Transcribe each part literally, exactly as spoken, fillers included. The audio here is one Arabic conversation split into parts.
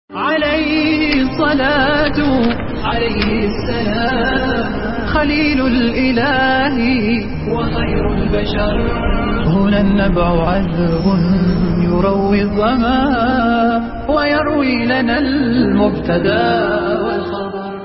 عليه الصلاة عليه السلام خليل الإله وخير البشر. هنا النبع عذب يروي الظما ويروي لنا المبتدا والخبر.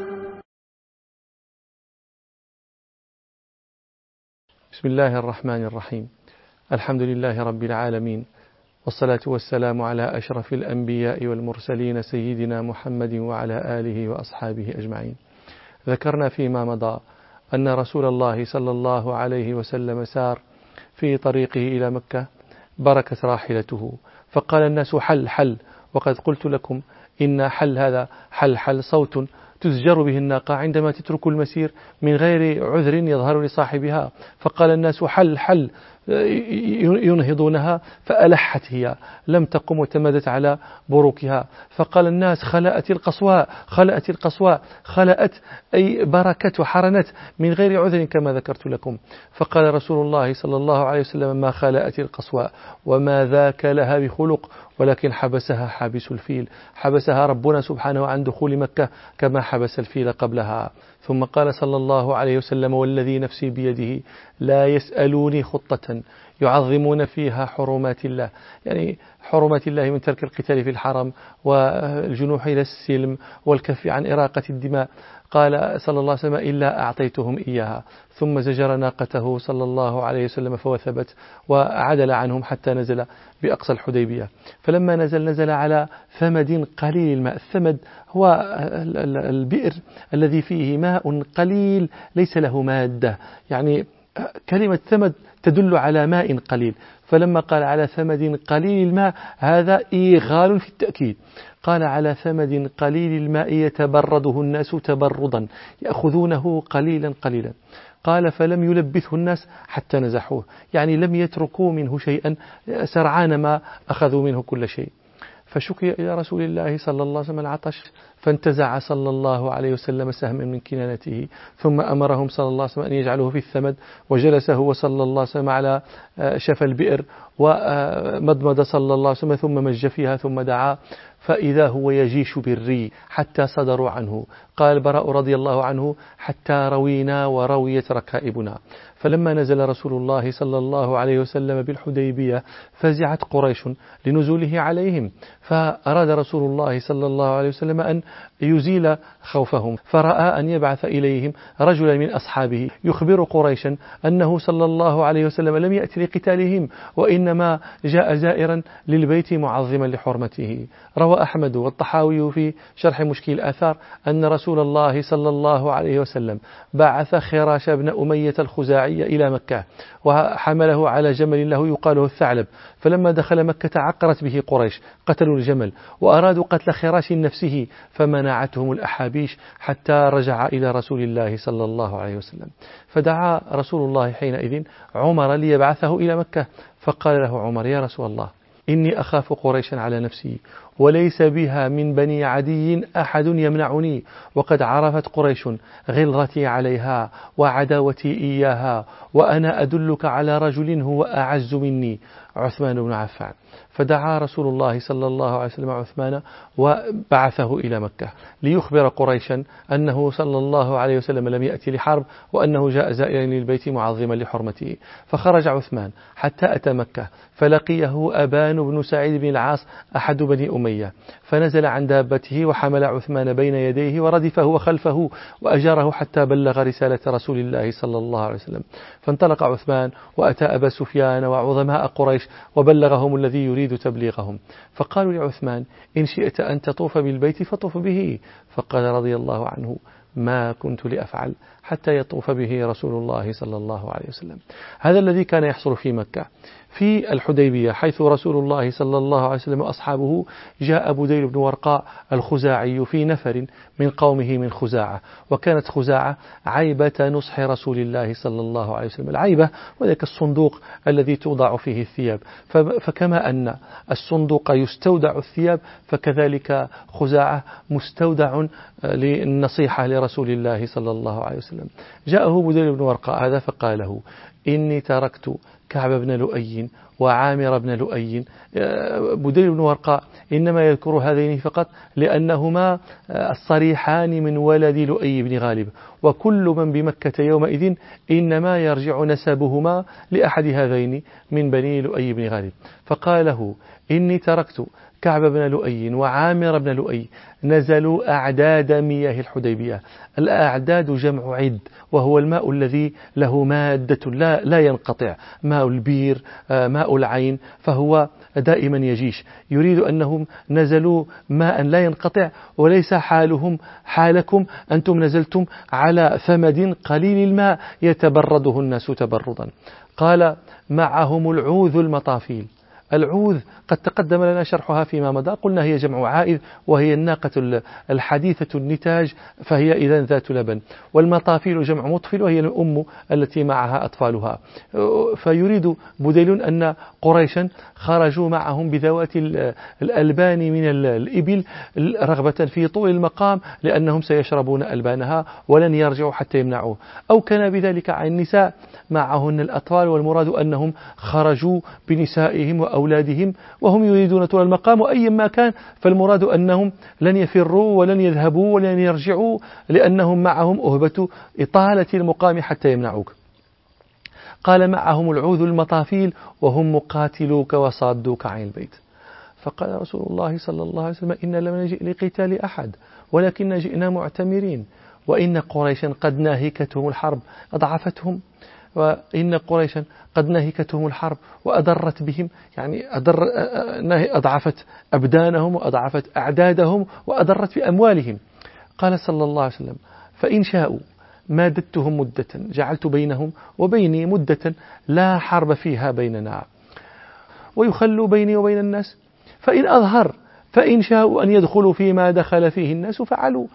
بسم الله الرحمن الرحيم. الحمد لله رب العالمين، والصلاة والسلام على أشرف الأنبياء والمرسلين سيدنا محمد وعلى آله وأصحابه أجمعين. ذكرنا فيما مضى أن رسول الله صلى الله عليه وسلم سار في طريقه إلى مكة، بركت راحلته فقال الناس حل حل، وقد قلت لكم إن حل هذا حل حل صوت تزجر به الناقة عندما تترك المسير من غير عذر يظهر لصاحبها، فقال الناس حل حل ينهضونها فألحت هي، لم تقم وتمدت على بروكها، فقال الناس خلأت القصواء خلأت القصواء خلأت أي بركت وحرنت من غير عذر كما ذكرت لكم. فقال رسول الله صلى الله عليه وسلم ما خلأت القصواء وما ذاك لها بخلق، ولكن حبسها حابس الفيل، حبسها ربنا سبحانه عن دخول مكة كما حبس الفيل قبلها. ثم قال صلى الله عليه وسلم والذي نفسي بيده لا يسألوني خطة يعظمون فيها حرمات الله، يعني حرمات الله من ترك القتال في الحرم والجنوح إلى السلم والكف عن إراقة الدماء، قال صلى الله عليه وسلم إلا أعطيتهم إياها. ثم زجر ناقته صلى الله عليه وسلم فوثبت وعدل عنهم حتى نزل بأقصى الحديبية. فلما نزل نزل على ثمد قليل الماء، الثمد هو البئر الذي فيه ماء قليل ليس له مادة، يعني كلمة ثمد تدل على ماء قليل، فلما قال على ثمد قليل الماء هذا إيغال في التأكيد، قال على ثمد قليل الماء يتبرده الناس تبردا يأخذونه قليلا قليلا، قال فلم يلبثه الناس حتى نزحوه، يعني لم يتركوا منه شيئا، سرعان ما أخذوا منه كل شيء. فشكي إلى رسول الله صلى الله عليه وسلم العطش، فانتزع صلى الله عليه وسلم سهما من كنانته، ثم أمرهم صلى الله عليه وسلم أن يجعلوه في الثمد، وجلس هو صلى الله عليه وسلم على شفا البئر ومضمض صلى الله عليه وسلم ثم مج فيها ثم دعا، فإذا هو يجيش بالري حتى صدروا عنه، قال البراء رضي الله عنه حتى روينا ورويت ركائبنا. فلما نزل رسول الله صلى الله عليه وسلم بالحديبية فزعت قريش لنزوله عليهم، فأراد رسول الله صلى الله عليه وسلم أن يزيل خوفهم، فرأى أن يبعث إليهم رجلا من أصحابه يخبر قريشا أنه صلى الله عليه وسلم لم يأتي لقتالهم وإنما جاء زائرا للبيت معظما لحرمته. روى أحمد والطحاوي في شرح مشكل الآثار أن رسول الله صلى الله عليه وسلم بعث خراش بن أمية الخزاعي إلى مكة وحمله على جمل له يقال له الثعلب، فلما دخل مكة عقرت به قريش قتلوا الجمل وأرادوا قتل خراش نفسه فمنعتهم الأحابيش حتى رجع إلى رسول الله صلى الله عليه وسلم. فدعا رسول الله حينئذ عمر ليبعثه إلى مكة، فقال له عمر يا رسول الله إني أخاف قريشا على نفسي وليس بها من بني عدي أحد يمنعني، وقد عرفت قريش غلظتي عليها وعداوتي إياها، وأنا أدلك على رجل هو أعز مني عثمان بن عفان. فدعا رسول الله صلى الله عليه وسلم عثمان وبعثه إلى مكة ليخبر قريشا أنه صلى الله عليه وسلم لم يأتي لحرب وأنه جاء زائرا للبيت معظما لحرمته. فخرج عثمان حتى أتى مكة فلقيه أبان بن سعيد بن العاص أحد بني أمية، فنزل عن دابته وحمل عثمان بين يديه وردفه وخلفه وأجاره حتى بلغ رسالة رسول الله صلى الله عليه وسلم. فانطلق عثمان وأتى أبا سفيان وعظماء قريش وبلغهم الذي يريد تبليغهم، فقالوا لعثمان إن شئت أن تطوف بالبيت فطوف به، فقال رضي الله عنه ما كنت لأفعل حتى يطوف به رسول الله صلى الله عليه وسلم. هذا الذي كان يحصل في مكة. في الحديبية حيث رسول الله صلى الله عليه وسلم وأصحابه جاء بديل بن ورقاء الخزاعي في نفر من قومه من خزاعة، وكانت خزاعة عيبة نصح رسول الله صلى الله عليه وسلم. العيبة وذلك الصندوق الذي توضع فيه الثياب، فكما أن الصندوق يستودع الثياب فكذلك خزاعة مستودع للنصيحة لرسول الله صلى الله عليه وسلم. جاءه بديل بن ورقاء هذا فقال له إني تركت كعب بن لؤي وعامر بن لؤي. بديل بن ورقاء إنما يذكر هذين فقط لأنهما الصريحان من ولد لؤي بن غالب، وكل من بمكة يومئذ إنما يرجع نسبهما لأحد هذين من بني لؤي بن غالب. فقال له: إني تركت كعب بن لؤي وعامر بن لؤي نزلوا أعداد مياه الحديبية. الأعداد جمع عد، وهو الماء الذي له مادة لا, لا ينقطع، ماء البير، ماء العين، فهو دائما يجيش. يريد أنهم نزلوا ماء لا ينقطع، وليس حالهم حالكم أنتم نزلتم على ثمد قليل الماء يتبرده الناس تبردا. قال: معهم العوذ المطافيل. العوذ قد تقدم لنا شرحها فيما مضى، قلنا هي جمع عائذ، وهي الناقة الحديثة النتاج، فهي إذن ذات لبن. والمطافيل جمع مطفل، وهي الأم التي معها أطفالها. فيريد بديل أن قريشا خرجوا معهم بذوات الألبان من الإبل رغبة في طول المقام، لأنهم سيشربون ألبانها ولن يرجعوا حتى يمنعوه. أو كان بذلك عن النساء معهن الأطفال، والمراد أنهم خرجوا بنسائهم وأولادهم وهم يريدون طول المقام، وأي ما كان فالمراد أنهم لن يفروا ولن يذهبوا ولن يرجعوا، لأنهم معهم أهبة إطالة المقام حتى يمنعوك. قال: معهم العوذ المطافيل وهم مقاتلوك وصادوك عن البيت. فقال رسول الله صلى الله عليه وسلم: إن لم نجئ لقتال أحد، ولكن جئنا معتمرين، وإن قريشا قد ناهكتهم الحرب أضعفتهم، وإن قريشا قد ناهكتهم الحرب وأضرت بهم، يعني أضر أضعفت أبدانهم وأضعفت أعدادهم وأضرت بأموالهم. قال صلى الله عليه وسلم: فإن شاءوا مادتهم مدة، جعلت بينهم وبيني مدة لا حرب فيها بيننا، ويخلوا بيني وبين الناس. فإن أظهر فإن شاءوا أن يدخلوا فيما دخل فيه الناس فعلوا،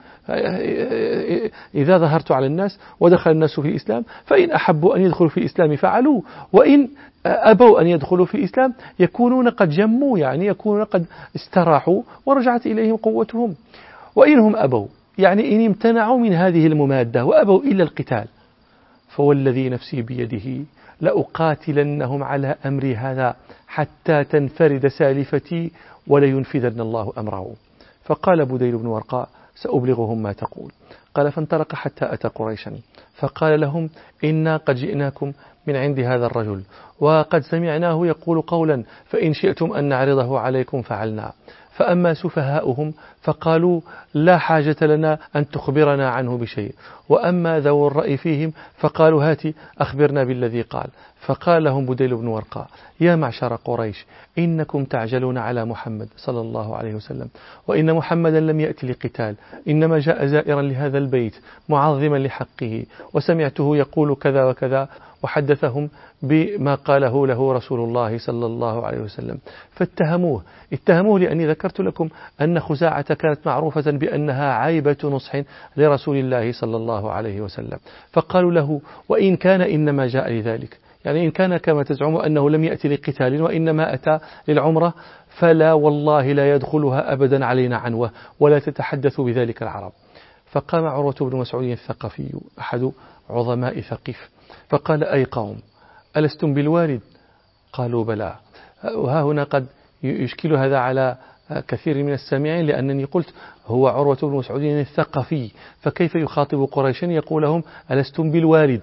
إذا ظهرت على الناس ودخل الناس في الإسلام فإن أحبوا أن يدخلوا في الإسلام فعلوا، وإن أبوا أن يدخلوا في الإسلام يكونون قد جموا، يعني يكونون قد استراحوا ورجعت إليهم قوتهم. وإنهم أبوا، يعني إن امتنعوا من هذه الممادة وأبوا إلا القتال، فوالذي نفسي بيده لأقاتلنهم على أمري هذا حتى تنفرد سالفتي ولينفذن الله أمره. فقال بديل بن ورقاء: سأبلغهم ما تقول. قال: فانطلق حتى أتى قريشا فقال لهم: إنا قد جئناكم من عند هذا الرجل، وقد سمعناه يقول قولا، فإن شئتم أن نعرضه عليكم فعلنا. فأما سفهاؤهم فقالوا: لا حاجة لنا أن تخبرنا عنه بشيء. وأما ذو الرأي فيهم فقالوا: هات أخبرنا بالذي قال. فقال لهم بديل بن ورقاء: يا معشر قريش، إنكم تعجلون على محمد صلى الله عليه وسلم، وإن محمدا لم يأتي لقتال، إنما جاء زائرا لهذا البيت معظما لحقه، وسمعته يقول كذا وكذا، وحدثهم بما قاله له رسول الله صلى الله عليه وسلم. فاتهموه اتهموه لأني ذكرت لكم أن خزاعة كانت معروفة بأنها عيبة نصح لرسول الله صلى الله عليه وسلم. فقالوا له: وإن كان إنما جاء لذلك، يعني إن كان كما تزعم أنه لم يأتي لقتال وإنما أتى للعمرة، فلا والله لا يدخلها أبدا علينا عنوة، ولا تتحدث بذلك العرب. فقام عروة بن مسعود الثقفي أحد عظماء ثقيف فقال: أي قوم، ألستم بالوالد؟ قالوا: بلى. وها هنا قد يشكل هذا على كثير من السامعين، لأنني قلت هو عروة بن مسعود الثقفي، فكيف يخاطب قريشا يقول لهم ألستم بالوالد؟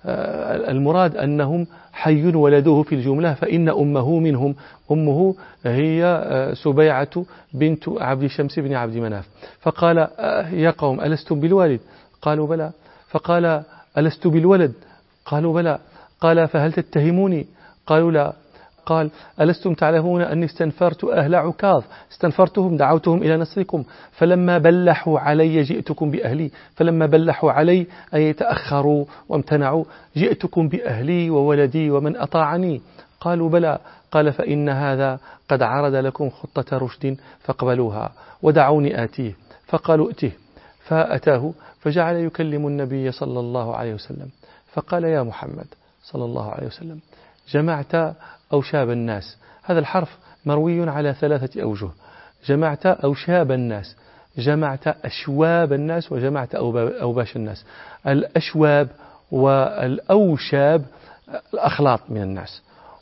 المراد أنهم حي ولدوه في الجملة، فإن أمه منهم، أمه هي سبيعة بنت عبد شمس بن عبد مناف. فقال: يا قوم، ألستم بالوالد؟ قالوا: بلى. فقال: ألست بالولد؟ قالوا: بلى. قال: فهل تتهموني؟ قالوا: لا. قال: ألستم تعلمون أني استنفرت أهل عكاظ، استنفرتهم، دعوتهم إلى نصركم، فلما بلحوا علي جئتكم بأهلي، فلما بلحوا علي أي تأخروا وامتنعوا جئتكم بأهلي وولدي ومن أطاعني. قالوا: بلى. قال: فإن هذا قد عرض لكم خطة رشد فاقبلوها ودعوني آتيه. فقالوا: ائته. فأتاه فجعل يكلم النبي صلى الله عليه وسلم، فقال: يا محمد صلى الله عليه وسلم، جمعت أوشاب الناس. هذا الحرف مروي على ثلاثة أوجه: جمعت أوشاب الناس، جمعت أشواب الناس، وجمعت أوباش الناس. الأشواب والأوشاب الأخلاط من الناس،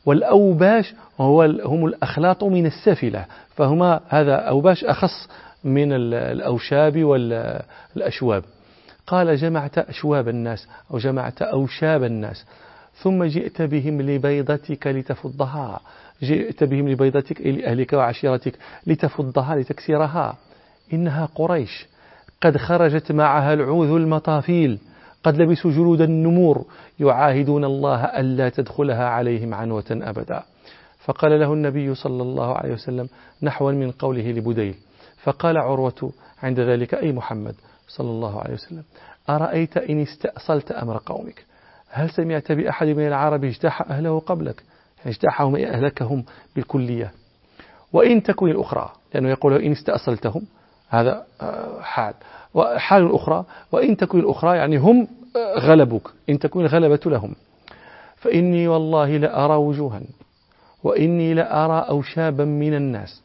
والأوباش هو هم الأخلاط من السفلة، فهما هذا أوباش أخص من الأوشاب والأشواب. قال جمعت أشواب الناس أو جمعت أوشاب الناس ثم جئت بهم لبيضتك لتفضها، جئت بهم لبيضتك أي لأهلك وعشيرتك لتفضها لتكسرها. إنها قريش قد خرجت معها العوذ المطافيل، قد لبسوا جلود النمور، يعاهدون الله ألا تدخلها عليهم عنوة أبدا. فقال له النبي صلى الله عليه وسلم نحوا من قوله لبديل. فقال عروة عند ذلك أي محمد صلى الله عليه وسلم أرأيت إن استأصلت أمر قومك، هل سمعت بأحد من العرب اجتاح أهله قبلك؟ اجتاحهم أي أهلكهم بالكلية. وإن تكن الأخرى، لأنه يقول إن استأصلتهم هذا حال، وحال الأخرى وإن تكن الأخرى يعني هم غلبوك، إن تكن الغلبة لهم. فإني والله لأرى وجوها وإني لأرى أوشابا من الناس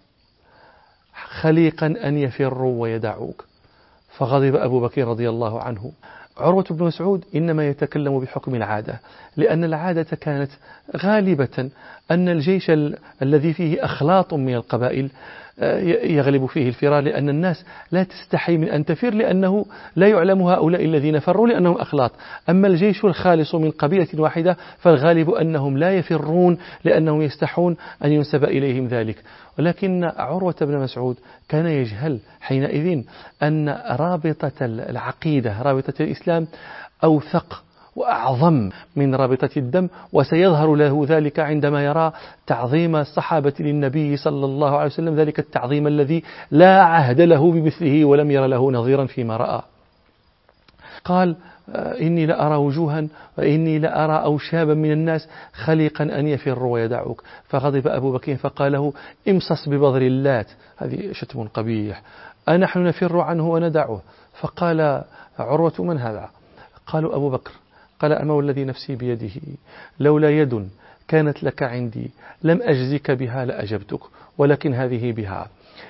خليقا أن يفروا ويدعوك. فغضب أبو بكر رضي الله عنه. عروة بن مسعود إنما يتكلم بحكم العادة، لأن العادة كانت غالبة أن الجيش ال- الذي فيه أخلاط من القبائل يغلب فيه الفرار، لأن الناس لا تستحي من أن تفر، لأنه لا يعلم هؤلاء الذين فروا لأنهم أخلاط. أما الجيش الخالص من قبيلة واحدة فالغالب أنهم لا يفرون لأنهم يستحون أن ينسب إليهم ذلك. ولكن عروة بن مسعود كان يجهل حينئذ أن رابطة العقيدة، رابطة الإسلام أوثق وأعظم من رابطة الدم، وسيظهر له ذلك عندما يرى تعظيم الصحابة للنبي صلى الله عليه وسلم، ذلك التعظيم الذي لا عهد له بمثله ولم ير له نظيرا فيما رأى. قال إني لأرى وجوها وإني لأرى أوشابا من الناس خليقا أن يفروا ويدعوك. فغضب أبو بكر فقال له امصص ببذر اللات، هذه شتم قبيح، أنحن نفر عنه وندعه؟ فقال عروة من هذا؟ قالوا أبو بكر. قال أما والذي نفسي بيده لولا يد كانت لك عندي لم أجزك بها لأجبتك، ولكن هذه بها.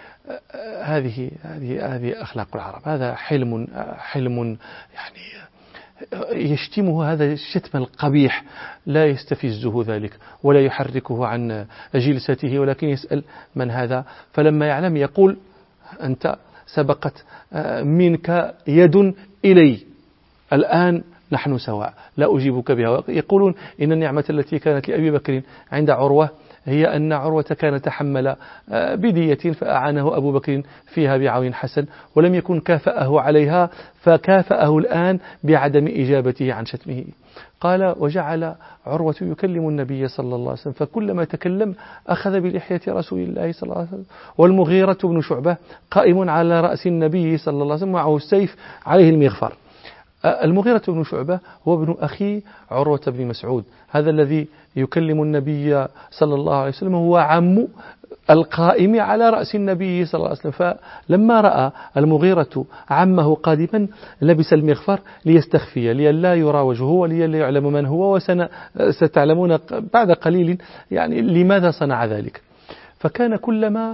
هذه هذه هذه أخلاق العرب، هذا حلم حلم يعني يشتمه، هذا الشتم القبيح لا يستفزه ذلك ولا يحركه عن جلسته، ولكن يسأل من هذا؟ فلما يعلم يقول أنت سبقت منك يد إلي، الآن نحن سواء لا أجيبك بها. يقولون إن النعمة التي كانت لأبي بكر عند عروة هي أن عروة كان تحمل بدية فأعانه أبو بكر فيها بعون حسن، ولم يكن كافأه عليها فكافأه الآن بعدم إجابته عن شتمه. قال وجعل عروة يكلم النبي صلى الله عليه وسلم، فكلما تكلم أخذ بلحية رسول الله صلى الله عليه وسلم. والمغيرة بن شعبة قائم على رأس النبي صلى الله عليه وسلم معه السيف عليه المغفر. المغيرة بن شعبة هو ابن أخي عروة بن مسعود، هذا الذي يكلم النبي صلى الله عليه وسلم هو عم القائم على رأس النبي صلى الله عليه وسلم. فلما رأى المغيرة عمه قادما لبس المغفر ليستخفي لئلا يرى وجهه ولئلا يعلم من هو، وستعلمون بعد قليل يعني لماذا صنع ذلك. فكان كلما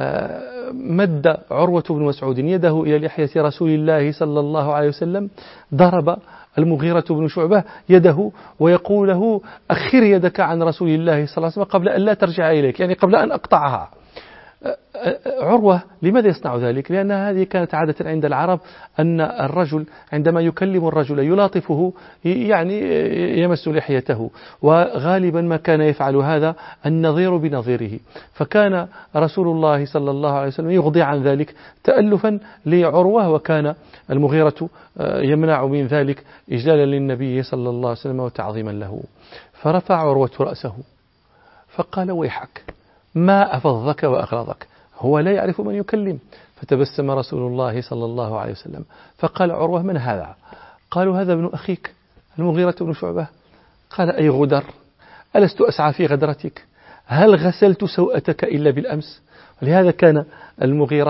مد عروة بن مسعود يده إلى لحية رسول الله صلى الله عليه وسلم ضرب المغيرة بن شعبة يده ويقول له أخر يدك عن رسول الله صلى الله عليه وسلم قبل أن لا ترجع إليك، يعني قبل أن أقطعها. عروة لماذا يصنع ذلك؟ لأن هذه كانت عادة عند العرب أن الرجل عندما يكلم الرجل يلاطفه يعني يمس لحيته، وغالبا ما كان يفعل هذا النظير بنظيره. فكان رسول الله صلى الله عليه وسلم يغضي عن ذلك تألفا لعروة، وكان المغيرة يمنع من ذلك إجلالا للنبي صلى الله عليه وسلم وتعظيما له. فرفع عروة رأسه فقال ويحك ما أفضك وأغلظك، هو لا يعرف من يكلم. فتبسم رسول الله صلى الله عليه وسلم فقال عروة من هذا؟ قالوا هذا ابن أخيك المغيرة بن شعبة. قال أي غدر، ألست أسعى في غدرتك؟ هل غسلت سوءتك إلا بالأمس؟ ولهذا كان المغيرة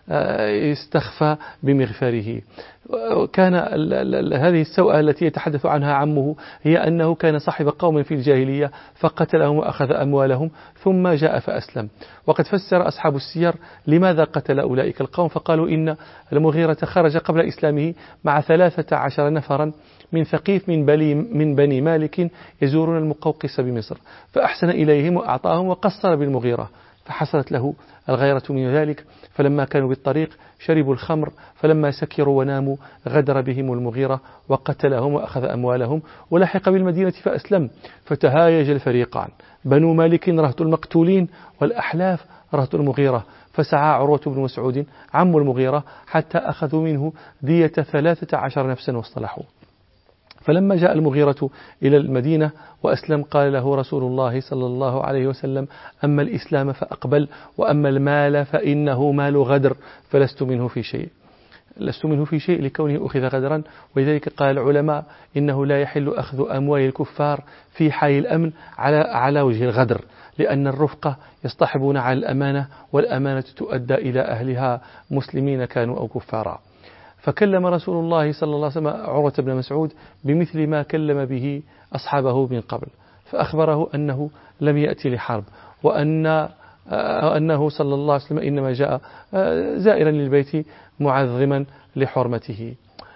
استخفى بمغفره. كان هذه السوءة التي يتحدث عنها عمه هي أنه كان صاحب قوم في الجاهلية فقتلهم وأخذ أموالهم ثم جاء فأسلم. وقد فسر أصحاب السير لماذا قتل أولئك القوم، فقالوا إن المغيرة خرج قبل إسلامه مع ثلاثة عشر نفرا من ثقيف من بني, من بني مالك يزورون المقوقس بمصر، فأحسن إليهم وأعطاهم وقصر بالمغيرة، فحصلت له الغيرة من ذلك. فلما كانوا بالطريق شربوا الخمر، فلما سكروا وناموا غدر بهم المغيرة وقتلهم وأخذ أموالهم، ولحق بالمدينة فأسلم. فتهايج الفريقان، بنو مالك رهط المقتولين والأحلاف رهط المغيرة، فسعى عروة بن مسعود عم المغيرة حتى أخذوا منه دية ثلاثة عشر نفسا واصطلحوا. فلما جاء المغيرة إلى المدينة وأسلم قال له رسول الله صلى الله عليه وسلم: أما الإسلام فأقبل، وأما المال فإنه مال غدر، فلست منه في شيء. لست منه في شيء لكونه أخذ غدرا. ولذلك قال العلماء إنه لا يحل أخذ أموال الكفار في حال الأمن على على وجه الغدر، لأن الرفقة يصطحبون على الأمانة، والأمانة تؤدى إلى أهلها مسلمين كانوا أو كفارا. فكلم رسول الله صلى الله عليه وسلم عروة بن مسعود بمثل ما كلم به أصحابه من قبل، فأخبره أنه لم يأتي لحرب، وأن أنه صلى الله عليه وسلم إنما جاء زائرا للبيت معظما لحرمته.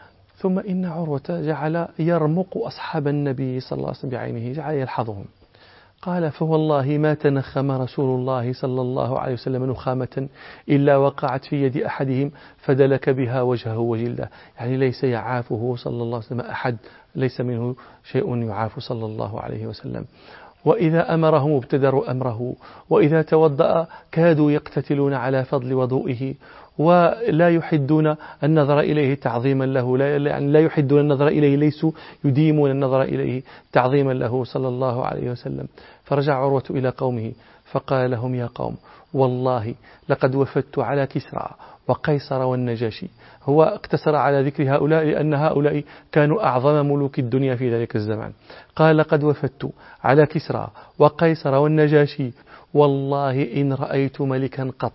ثم إن عروة جعل يرمق أصحاب النبي صلى الله عليه وسلم بعينه، جعل يلحظهم. قال: فوالله ما تنخم رسول الله صلى الله عليه وسلم نخامة إلا وقعت في يد أحدهم فدلك بها وجهه وجلده. يعني ليس يعافه صلى الله عليه وسلم أحد، ليس منه شيء يعاف صلى الله عليه وسلم. وإذا أمرهم ابتدروا أمره، وإذا توضأ كادوا يقتتلون على فضل وضوئه، ولا يحدون النظر إليه تعظيما له، لا, يعني لا يحدون النظر إليه، ليسوا يديمون النظر إليه تعظيما له صلى الله عليه وسلم. فرجع عروة إلى قومه فقال لهم: يا قوم، والله لقد وفدت على كسرى وقيصر والنجاشي. هو اقتصر على ذكر هؤلاء لأن هؤلاء كانوا أعظم ملوك الدنيا في ذلك الزمان. قال: لقد وفدت على كسرى وقيصر والنجاشي، والله إن رأيت ملكا قط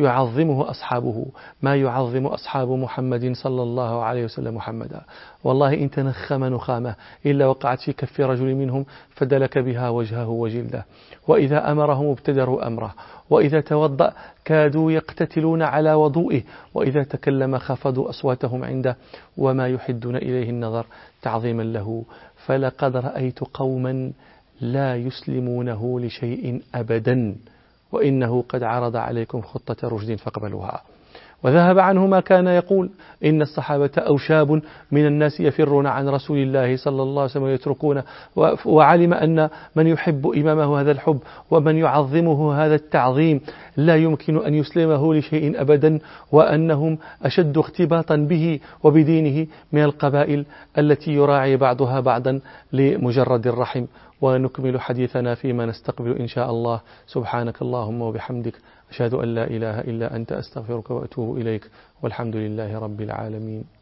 يعظمه أصحابه ما يعظم أصحاب محمد صلى الله عليه وسلم محمدا. والله إن تنخم نخامة إلا وقعت في كف رجل منهم فدلك بها وجهه وجلده. وإذا أمرهم ابتدروا أمره، وإذا توضأ كادوا يقتتلون على وضوئه، وإذا تكلم خفضوا أصواتهم عنده، وما يحدون إليه النظر تعظيما له. فلقد رأيت قوما لا يسلمونه لشيء أبدا، وإنه قد عرض عليكم خطة رشد فاقبلوها. وذهب عنه ما كان يقول: إن الصحابة أوشاب من الناس يفرون عن رسول الله صلى الله عليه وسلم ويتركونه. وعلم أن من يحب إمامه هذا الحب ومن يعظمه هذا التعظيم لا يمكن أن يسلمه لشيء أبدا، وأنهم أشد اختباطا به وبدينه من القبائل التي يراعي بعضها بعضا لمجرد الرحم. ونكمل حديثنا فيما نستقبل إن شاء الله. سبحانك اللهم وبحمدك، أشهد أن لا إله إلا أنت، أستغفرك وأتوب إليك، والحمد لله رب العالمين.